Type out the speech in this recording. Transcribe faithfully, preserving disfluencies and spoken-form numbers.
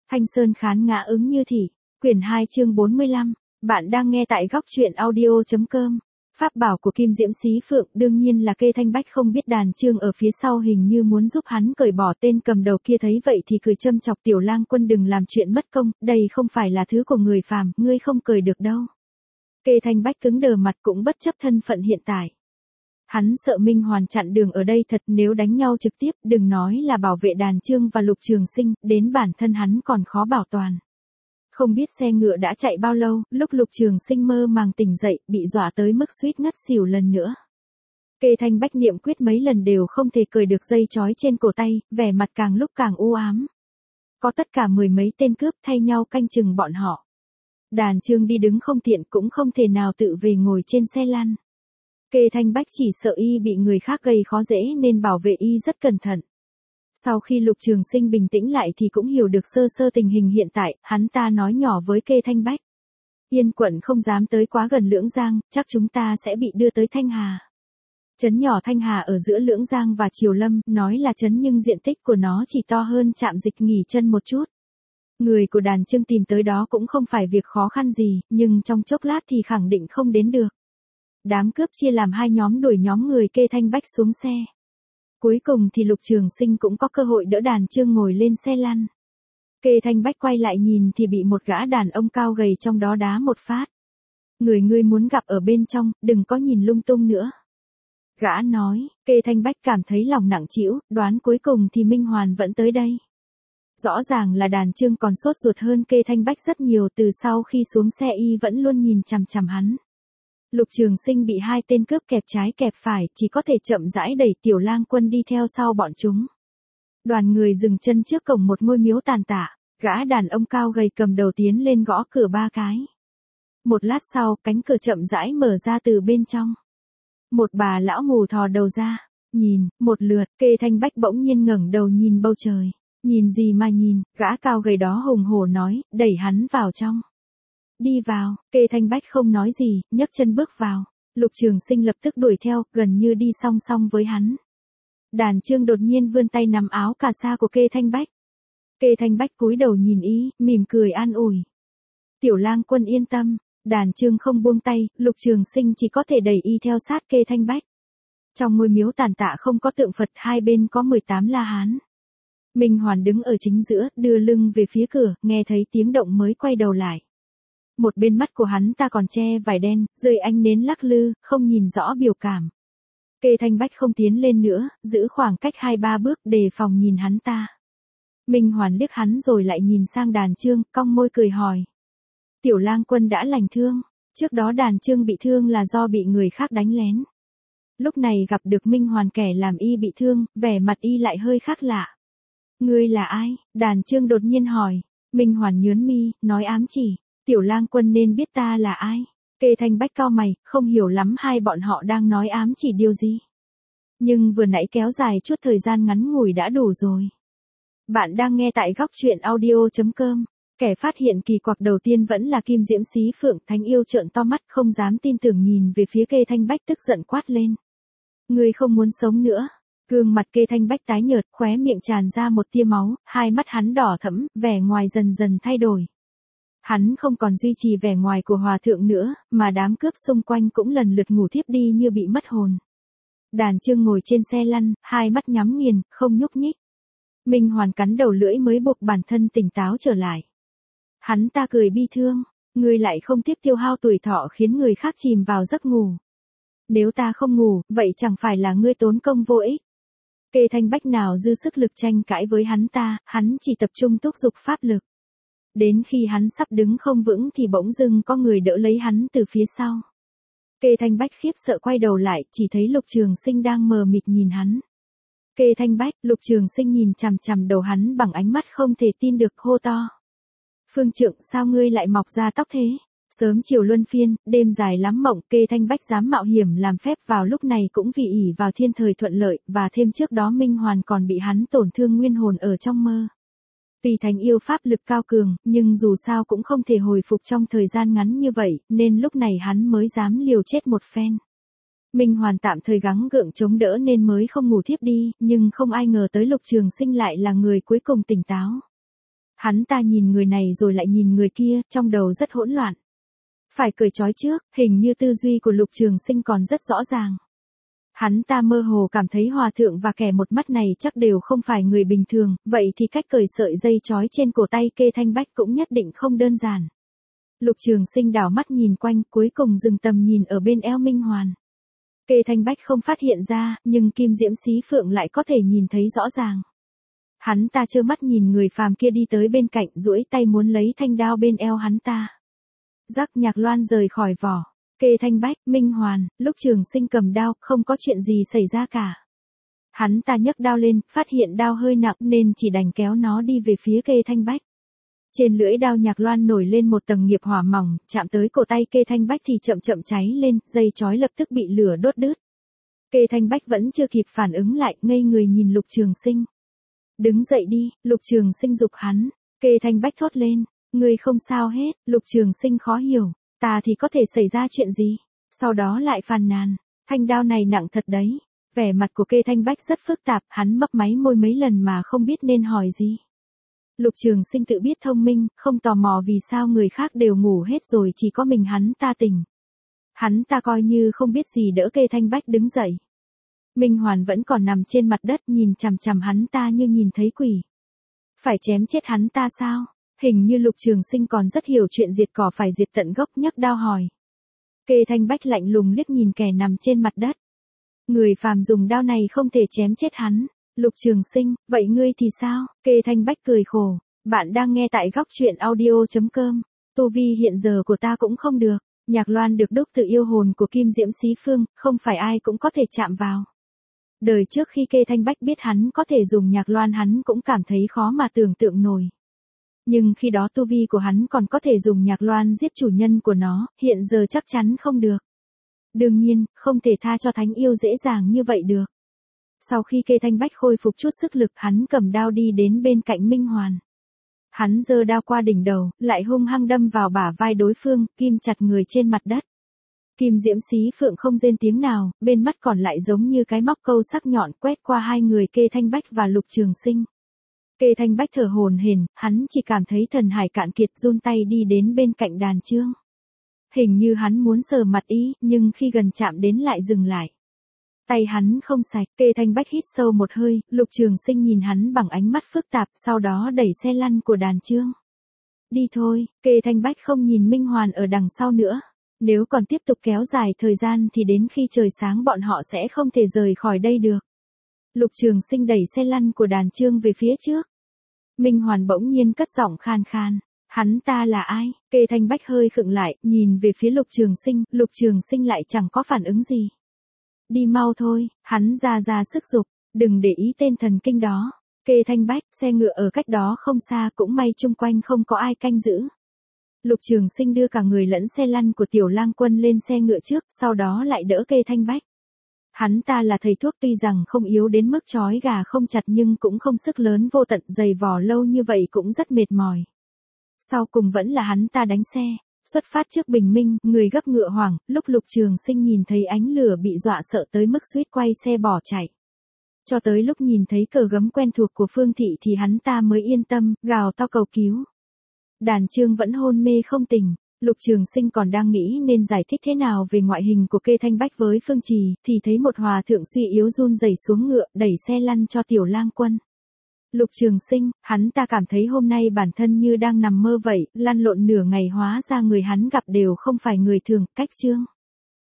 Thanh Sơn khán ngã ứng như thị, quyển hai chương bốn mươi lăm, bạn đang nghe tại góc truyện audio.com. Pháp bảo của Kim Diễm Xí Phượng đương nhiên là Kê Thanh Bách không biết Đàn Chương ở phía sau hình như muốn giúp hắn cởi bỏ, tên cầm đầu kia thấy vậy thì cười châm chọc, Tiểu Lang Quân đừng làm chuyện mất công, đây không phải là thứ của người phàm, ngươi không cởi được đâu. Kê Thanh Bách cứng đờ mặt cũng bất chấp thân phận hiện tại. Hắn sợ Minh Hoàn chặn đường ở đây thật, nếu đánh nhau trực tiếp đừng nói là bảo vệ Đàn Chương và Lục Trường Sinh, đến bản thân hắn còn khó bảo toàn. Không biết xe ngựa đã chạy bao lâu, lúc Lục Trường Sinh mơ màng tỉnh dậy, bị dọa tới mức suýt ngất xỉu lần nữa. Kê Thanh Bách niệm quyết mấy lần đều không thể cởi được dây trói trên cổ tay, vẻ mặt càng lúc càng u ám. Có tất cả mười mấy tên cướp thay nhau canh chừng bọn họ. Đàn Chương đi đứng không tiện cũng không thể nào tự về ngồi trên xe lăn. Kê Thanh Bách chỉ sợ y bị người khác gây khó dễ nên bảo vệ y rất cẩn thận. Sau khi Lục Trường Sinh bình tĩnh lại thì cũng hiểu được sơ sơ tình hình hiện tại, hắn ta nói nhỏ với Kê Thanh Bách. Yên quận không dám tới quá gần Lưỡng Giang, chắc chúng ta sẽ bị đưa tới Thanh Hà. Trấn nhỏ Thanh Hà ở giữa Lưỡng Giang và Triều Lâm, nói là trấn nhưng diện tích của nó chỉ to hơn trạm dịch nghỉ chân một chút. Người của Đàn Chương tìm tới đó cũng không phải việc khó khăn gì, nhưng trong chốc lát thì khẳng định không đến được. Đám cướp chia làm hai nhóm đuổi nhóm người Kê Thanh Bách xuống xe. Cuối cùng thì Lục Trường Sinh cũng có cơ hội đỡ Đàn Chương ngồi lên xe lăn. Kê Thanh Bách quay lại nhìn thì bị một gã đàn ông cao gầy trong đó đá một phát. Người ngươi muốn gặp ở bên trong, đừng có nhìn lung tung nữa. Gã nói, Kê Thanh Bách cảm thấy lòng nặng trĩu, đoán cuối cùng thì Minh Hoàn vẫn tới đây. Rõ ràng là Đàn Chương còn sốt ruột hơn Kê Thanh Bách rất nhiều, từ sau khi xuống xe y vẫn luôn nhìn chằm chằm hắn. Lục Trường Sinh bị hai tên cướp kẹp trái kẹp phải, chỉ có thể chậm rãi đẩy Tiểu Lang Quân đi theo sau bọn chúng. Đoàn người dừng chân trước cổng một ngôi miếu tàn tạ, gã đàn ông cao gầy cầm đầu tiến lên gõ cửa ba cái. Một lát sau, cánh cửa chậm rãi mở ra từ bên trong. Một bà lão mù thò đầu ra, nhìn, một lượt, Kê Thanh Bách bỗng nhiên ngẩng đầu nhìn bầu trời. Nhìn gì mà nhìn, gã cao gầy đó hùng hổ nói, đẩy hắn vào trong. Đi vào, Kê Thanh Bách không nói gì, nhấc chân bước vào. Lục Trường Sinh lập tức đuổi theo, gần như đi song song với hắn. Đàn Chương đột nhiên vươn tay nắm áo cà sa của Kê Thanh Bách. Kê Thanh Bách cúi đầu nhìn y, mỉm cười an ủi. Tiểu Lang Quân yên tâm. Đàn Chương không buông tay, Lục Trường Sinh chỉ có thể đẩy y theo sát Kê Thanh Bách. Trong ngôi miếu tàn tạ không có tượng Phật, hai bên có mười tám la hán. Minh Hoàn đứng ở chính giữa, đưa lưng về phía cửa, nghe thấy tiếng động mới quay đầu lại. Một bên mắt của hắn ta còn che vải đen, rơi ánh nến lắc lư, không nhìn rõ biểu cảm. Kê Thanh Bách không tiến lên nữa, giữ khoảng cách hai ba bước đề phòng nhìn hắn ta. Minh Hoàn liếc hắn rồi lại nhìn sang Đàn Chương, cong môi cười hỏi. Tiểu Lang Quân đã lành thương, trước đó Đàn Chương bị thương là do bị người khác đánh lén. Lúc này gặp được Minh Hoàn kẻ làm y bị thương, vẻ mặt y lại hơi khác lạ. Ngươi là ai? Đàn Chương đột nhiên hỏi. Minh Hoàn nhớn mi, nói ám chỉ. Tiểu Lang Quân nên biết ta là ai. Kê Thanh Bách cau mày, không hiểu lắm hai bọn họ đang nói ám chỉ điều gì. Nhưng vừa nãy kéo dài chút thời gian ngắn ngủi đã đủ rồi. Bạn đang nghe tại góc truyện audio.com. Kẻ phát hiện kỳ quặc đầu tiên vẫn là Kim Diễm Xí Phượng, Thánh Yêu trợn to mắt không dám tin tưởng nhìn về phía Kê Thanh Bách tức giận quát lên. Ngươi không muốn sống nữa. Gương mặt Kê Thanh Bách tái nhợt, khóe miệng tràn ra một tia máu, hai mắt hắn đỏ thẫm, vẻ ngoài dần dần thay đổi. Hắn không còn duy trì vẻ ngoài của hòa thượng nữa, mà đám cướp xung quanh cũng lần lượt ngủ thiếp đi như bị mất hồn. Đàn Chương ngồi trên xe lăn, hai mắt nhắm nghiền, không nhúc nhích. Minh Hoàn cắn đầu lưỡi mới buộc bản thân tỉnh táo trở lại. Hắn ta cười bi thương, ngươi lại không tiếc tiêu hao tuổi thọ khiến người khác chìm vào giấc ngủ. Nếu ta không ngủ, vậy chẳng phải là ngươi tốn công vô ích. Kê Thanh Bách nào dư sức lực tranh cãi với hắn ta, hắn chỉ tập trung thúc giục pháp lực. Đến khi hắn sắp đứng không vững thì bỗng dưng có người đỡ lấy hắn từ phía sau. Kê Thanh Bách khiếp sợ quay đầu lại, chỉ thấy Lục Trường Sinh đang mờ mịt nhìn hắn. Kê Thanh Bách, Lục Trường Sinh nhìn chằm chằm đầu hắn bằng ánh mắt không thể tin được, hô to. Phương Trượng, sao ngươi lại mọc ra tóc thế? Sớm chiều luân phiên, đêm dài lắm mộng, Kê Thanh Bách dám mạo hiểm làm phép vào lúc này cũng vì ỷ vào thiên thời thuận lợi, và thêm trước đó Minh Hoàn còn bị hắn tổn thương nguyên hồn ở trong mơ. Vì Thánh Yêu pháp lực cao cường, nhưng dù sao cũng không thể hồi phục trong thời gian ngắn như vậy, nên lúc này hắn mới dám liều chết một phen. Minh Hoàn tạm thời gắng gượng chống đỡ nên mới không ngủ thiếp đi, nhưng không ai ngờ tới Lục Trường Sinh lại là người cuối cùng tỉnh táo. Hắn ta nhìn người này rồi lại nhìn người kia, trong đầu rất hỗn loạn. Phải cởi trói trước, hình như tư duy của Lục Trường Sinh còn rất rõ ràng. Hắn ta mơ hồ cảm thấy hòa thượng và kẻ một mắt này chắc đều không phải người bình thường, vậy thì cách cởi sợi dây trói trên cổ tay Kê Thanh Bách cũng nhất định không đơn giản. Lục Trường Sinh đảo mắt nhìn quanh, cuối cùng dừng tầm nhìn ở bên eo Minh Hoàn. Kê Thanh Bách không phát hiện ra, nhưng Kim Diễm Xí Phượng lại có thể nhìn thấy rõ ràng. Hắn ta trơ mắt nhìn người phàm kia đi tới bên cạnh, duỗi tay muốn lấy thanh đao bên eo hắn ta. Rắc Nhạc Loan rời khỏi vỏ. Kê Thanh Bách, Minh Hoàn, Lúc Trường Sinh cầm đao, không có chuyện gì xảy ra cả. Hắn ta nhấc đao lên, phát hiện đao hơi nặng nên chỉ đành kéo nó đi về phía Kê Thanh Bách. Trên lưỡi đao Nhạc Loan nổi lên một tầng nghiệp hỏa mỏng, chạm tới cổ tay Kê Thanh Bách thì chậm chậm cháy lên, dây chói lập tức bị lửa đốt đứt. Kê Thanh Bách vẫn chưa kịp phản ứng lại, ngây người nhìn Lục Trường Sinh. Đứng dậy đi, Lục Trường Sinh giục hắn. Kê Thanh Bách thốt lên, ngươi không sao hết. Lục Trường Sinh khó hiểu, ta thì có thể xảy ra chuyện gì? Sau đó lại phàn nàn, thanh đao này nặng thật đấy. Vẻ mặt của Kê Thanh Bách rất phức tạp, hắn mấp máy môi mấy lần mà không biết nên hỏi gì. Lục Trường Sinh tự biết thông minh, không tò mò vì sao người khác đều ngủ hết rồi chỉ có mình hắn ta tỉnh. Hắn ta coi như không biết gì đỡ Kê Thanh Bách đứng dậy. Minh Hoàn vẫn còn nằm trên mặt đất nhìn chằm chằm hắn ta như nhìn thấy quỷ. Phải chém chết hắn ta sao? Hình như Lục Trường Sinh còn rất hiểu chuyện diệt cỏ phải diệt tận gốc, nhấc đao hỏi. Kê Thanh Bách lạnh lùng liếc nhìn kẻ nằm trên mặt đất. Người phàm dùng đao này không thể chém chết hắn. Lục Trường Sinh, vậy ngươi thì sao? Kê Thanh Bách cười khổ. Bạn đang nghe tại góc truyện audio chấm com. Tu vi hiện giờ của ta cũng không được. Nhạc Loan được đúc từ yêu hồn của Kim Diễm Xí Phương, không phải ai cũng có thể chạm vào. Đời trước khi Kê Thanh Bách biết hắn có thể dùng Nhạc Loan hắn cũng cảm thấy khó mà tưởng tượng nổi. Nhưng khi đó tu vi của hắn còn có thể dùng Nhạc Loan giết chủ nhân của nó, hiện giờ chắc chắn không được. Đương nhiên, không thể tha cho thánh yêu dễ dàng như vậy được. Sau khi Kê Thanh Bách khôi phục chút sức lực, hắn cầm đao đi đến bên cạnh Minh Hoàn. Hắn giơ đao qua đỉnh đầu, lại hung hăng đâm vào bả vai đối phương, kim chặt người trên mặt đất. Kim Diễm Xí Phượng không rên tiếng nào, bên mắt còn lại giống như cái móc câu sắc nhọn quét qua hai người Kê Thanh Bách và Lục Trường Sinh. Kê Thanh Bách thở hổn hển, hắn chỉ cảm thấy thần hải cạn kiệt, run tay đi đến bên cạnh đàn chương. Hình như hắn muốn sờ mặt ý, nhưng khi gần chạm đến lại dừng lại. Tay hắn không sạch. Kê Thanh Bách hít sâu một hơi, Lục Trường Sinh nhìn hắn bằng ánh mắt phức tạp, sau đó đẩy xe lăn của đàn chương. Đi thôi. Kê Thanh Bách không nhìn Minh Hoàn ở đằng sau nữa. Nếu còn tiếp tục kéo dài thời gian thì đến khi trời sáng bọn họ sẽ không thể rời khỏi đây được. Lục Trường Sinh đẩy xe lăn của đàn chương về phía trước. Minh Hoàn bỗng nhiên cất giọng khan khan. Hắn ta là ai? Kê Thanh Bách hơi khựng lại, nhìn về phía Lục Trường Sinh, Lục Trường Sinh lại chẳng có phản ứng gì. Đi mau thôi, hắn ra ra sức giục, đừng để ý tên thần kinh đó. Kê Thanh Bách, xe ngựa ở cách đó không xa, cũng may chung quanh không có ai canh giữ. Lục Trường Sinh đưa cả người lẫn xe lăn của Tiểu Lang Quân lên xe ngựa trước, sau đó lại đỡ Kê Thanh Bách. Hắn ta là thầy thuốc, tuy rằng không yếu đến mức trói gà không chặt nhưng cũng không sức lớn vô tận, giày vò lâu như vậy cũng rất mệt mỏi. Sau cùng vẫn là hắn ta đánh xe, xuất phát trước bình minh, người gấp ngựa hoảng, lúc Lục Trường Sinh nhìn thấy ánh lửa bị dọa sợ tới mức suýt quay xe bỏ chạy. Cho tới lúc nhìn thấy cờ gấm quen thuộc của Phương Thị thì hắn ta mới yên tâm, gào to cầu cứu. Đàn chương vẫn hôn mê không tỉnh, Lục Trường Sinh còn đang nghĩ nên giải thích thế nào về ngoại hình của Kê Thanh Bách với Phương Trì, thì thấy một hòa thượng suy yếu run rẩy xuống ngựa, đẩy xe lăn cho Tiểu Lang Quân. Lục Trường Sinh, hắn ta cảm thấy hôm nay bản thân như đang nằm mơ vậy, lăn lộn nửa ngày hóa ra người hắn gặp đều không phải người thường, cách chương.